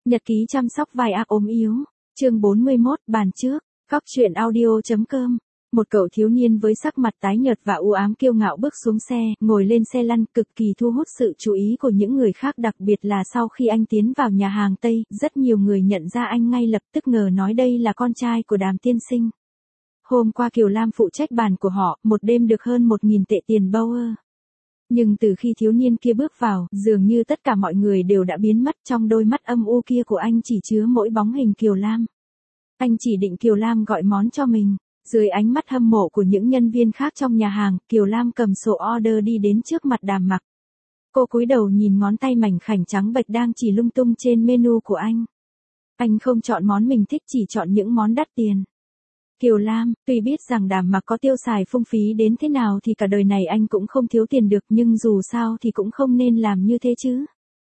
Nhật ký chăm sóc vai ác ốm yếu. Chương 41, bàn trước. Góc truyện audio.com. Một cậu thiếu niên với sắc mặt tái nhợt và u ám kiêu ngạo bước xuống xe, ngồi lên xe lăn, cực kỳ thu hút sự chú ý của những người khác, đặc biệt là sau khi anh tiến vào nhà hàng Tây, rất nhiều người nhận ra anh ngay lập tức, ngờ nói đây là con trai của Đàm tiên sinh. Hôm qua Kiều Lam phụ trách bàn của họ, một đêm được hơn 1.000 tệ tiền Bauer. Nhưng từ khi thiếu niên kia bước vào, dường như tất cả mọi người đều đã biến mất, trong đôi mắt âm u kia của anh chỉ chứa mỗi bóng hình Kiều Lam. Anh chỉ định Kiều Lam gọi món cho mình. Dưới ánh mắt hâm mộ của những nhân viên khác trong nhà hàng, Kiều Lam cầm sổ order đi đến trước mặt Đàm Mặc. Cô cúi đầu nhìn ngón tay mảnh khảnh trắng bệch đang chỉ lung tung trên menu của anh. Anh không chọn món mình thích, chỉ chọn những món đắt tiền. Kiều Lam, tuy biết rằng Đàm Mặc có tiêu xài phung phí đến thế nào thì cả đời này anh cũng không thiếu tiền được, nhưng dù sao thì cũng không nên làm như thế chứ.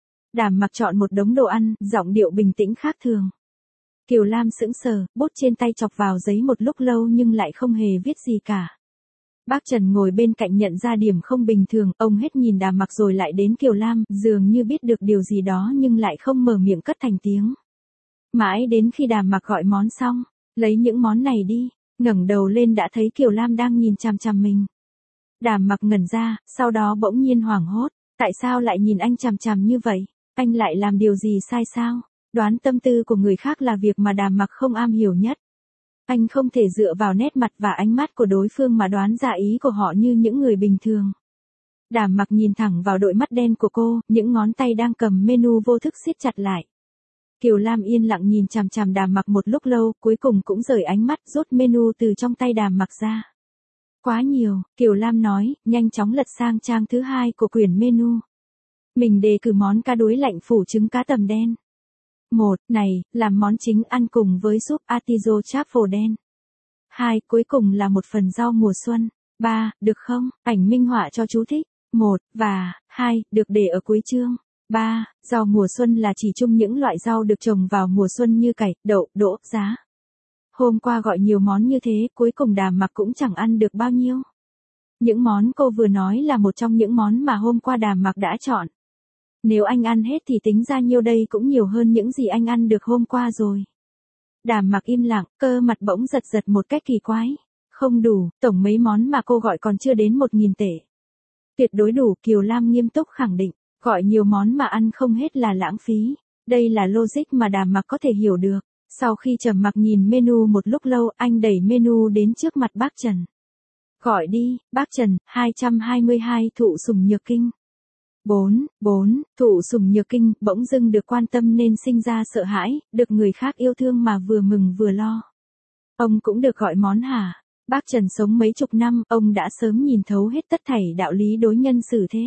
Đàm Mặc chọn một đống đồ ăn, giọng điệu bình tĩnh khác thường. Kiều Lam sững sờ, bút trên tay chọc vào giấy một lúc lâu nhưng lại không hề viết gì cả. Bác Trần ngồi bên cạnh nhận ra điểm không bình thường, ông hết nhìn Đàm Mặc rồi lại đến Kiều Lam, dường như biết được điều gì đó nhưng lại không mở miệng cất thành tiếng. Mãi đến khi Đàm Mặc gọi món xong, lấy những món này đi, ngẩng đầu lên đã thấy Kiều Lam đang nhìn chằm chằm mình. Đàm Mặc ngẩn ra, sau đó bỗng nhiên hoảng hốt, tại sao lại nhìn anh chằm chằm như vậy, anh lại làm điều gì sai sao? Đoán tâm tư của người khác là việc mà Đàm Mặc không am hiểu nhất. Anh không thể dựa vào nét mặt và ánh mắt của đối phương mà đoán ra ý của họ như những người bình thường. Đàm Mặc nhìn thẳng vào đôi mắt đen của cô, những ngón tay đang cầm menu vô thức siết chặt lại. Kiều Lam yên lặng nhìn chằm chằm Đàm Mặc một lúc lâu, cuối cùng cũng rời ánh mắt, rút menu từ trong tay Đàm Mặc ra. Quá nhiều, Kiều Lam nói, nhanh chóng lật sang trang thứ 2 của quyển menu. Mình đề cử món cá đuối lạnh phủ trứng cá tầm đen. 1. Này, làm món chính ăn cùng với súp atiso truffle đen. 2. Cuối cùng là một phần rau mùa xuân. 3. Được không? Ảnh minh họa cho chú thích. 1 và 2 được để ở cuối chương. 3. Rau mùa xuân là chỉ chung những loại rau được trồng vào mùa xuân như cải, đậu, đỗ, giá. Hôm qua gọi nhiều món như thế, cuối cùng Đàm Mặc cũng chẳng ăn được bao nhiêu. Những món cô vừa nói là một trong những món mà hôm qua Đàm Mặc đã chọn. Nếu anh ăn hết thì tính ra nhiêu đây cũng nhiều hơn những gì anh ăn được hôm qua rồi. Đàm Mặc im lặng, cơ mặt bỗng giật giật một cách kỳ quái. Không đủ, tổng mấy món mà cô gọi còn chưa đến 1.000 tệ. Tuyệt đối đủ, Kiều Lam nghiêm túc khẳng định. Gọi nhiều món mà ăn không hết là lãng phí. Đây là logic mà Đàm Mặc có thể hiểu được. Sau khi trầm mặc nhìn menu một lúc lâu, anh đẩy menu đến trước mặt bác Trần. Gọi đi, bác Trần, 222 thụ sủng nhược kinh. 4. Thụ sủng nhược kinh, bỗng dưng được quan tâm nên sinh ra sợ hãi, được người khác yêu thương mà vừa mừng vừa lo. Ông cũng được gọi món hả? Bác Trần sống mấy chục năm, ông đã sớm nhìn thấu hết tất thảy đạo lý đối nhân xử thế.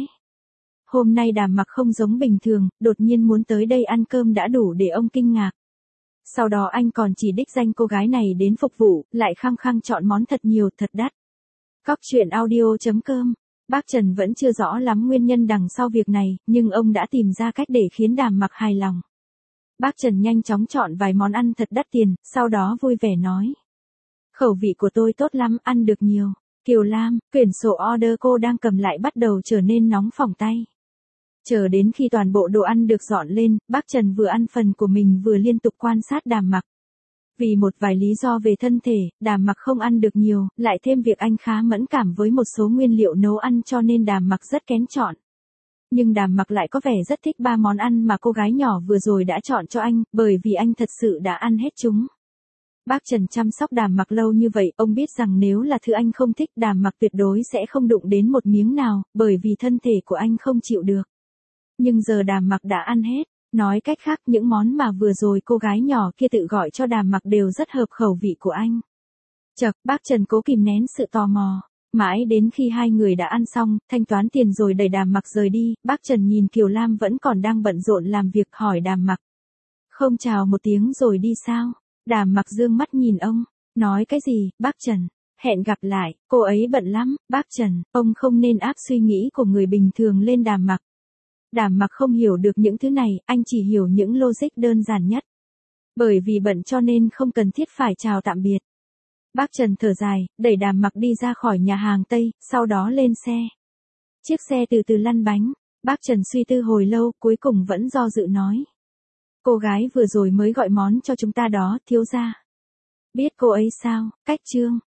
Hôm nay Đàm Mặc không giống bình thường, đột nhiên muốn tới đây ăn cơm đã đủ để ông kinh ngạc. Sau đó anh còn chỉ đích danh cô gái này đến phục vụ, lại khăng khăng chọn món thật nhiều, thật đắt. Góc truyện audio.com. Bác Trần vẫn chưa rõ lắm nguyên nhân đằng sau việc này, nhưng ông đã tìm ra cách để khiến Đàm Mặc hài lòng. Bác Trần nhanh chóng chọn vài món ăn thật đắt tiền, sau đó vui vẻ nói. Khẩu vị của tôi tốt lắm, ăn được nhiều. Kiều Lam, quyển sổ order cô đang cầm lại bắt đầu trở nên nóng phỏng tay. Chờ đến khi toàn bộ đồ ăn được dọn lên, bác Trần vừa ăn phần của mình vừa liên tục quan sát Đàm Mặc. Vì một vài lý do về thân thể, Đàm Mặc không ăn được nhiều, lại thêm việc anh khá mẫn cảm với một số nguyên liệu nấu ăn cho nên Đàm Mặc rất kén chọn. Nhưng Đàm Mặc lại có vẻ rất thích 3 món ăn mà cô gái nhỏ vừa rồi đã chọn cho anh, bởi vì anh thật sự đã ăn hết chúng. Bác Trần chăm sóc Đàm Mặc lâu như vậy, ông biết rằng nếu là thứ anh không thích Đàm Mặc tuyệt đối sẽ không đụng đến một miếng nào, bởi vì thân thể của anh không chịu được. Nhưng giờ Đàm Mặc đã ăn hết. Nói cách khác, những món mà vừa rồi cô gái nhỏ kia tự gọi cho Đàm Mặc đều rất hợp khẩu vị của anh. Chậc, bác Trần cố kìm nén sự tò mò. Mãi đến khi hai người đã ăn xong, thanh toán tiền rồi đẩy Đàm Mặc rời đi, bác Trần nhìn Kiều Lam vẫn còn đang bận rộn làm việc, hỏi Đàm Mặc. Không chào một tiếng rồi đi sao? Đàm Mặc dương mắt nhìn ông. Nói cái gì, bác Trần? Hẹn gặp lại, cô ấy bận lắm, bác Trần, ông không nên áp suy nghĩ của người bình thường lên Đàm Mặc. Đàm Mặc không hiểu được những thứ này, anh chỉ hiểu những logic đơn giản nhất. Bởi vì bận cho nên không cần thiết phải chào tạm biệt. Bác Trần thở dài, đẩy Đàm Mặc đi ra khỏi nhà hàng Tây, sau đó lên xe. Chiếc xe từ từ lăn bánh, bác Trần suy tư hồi lâu, cuối cùng vẫn do dự nói. Cô gái vừa rồi mới gọi món cho chúng ta đó, thiếu gia. Biết cô ấy sao, Cách Trương.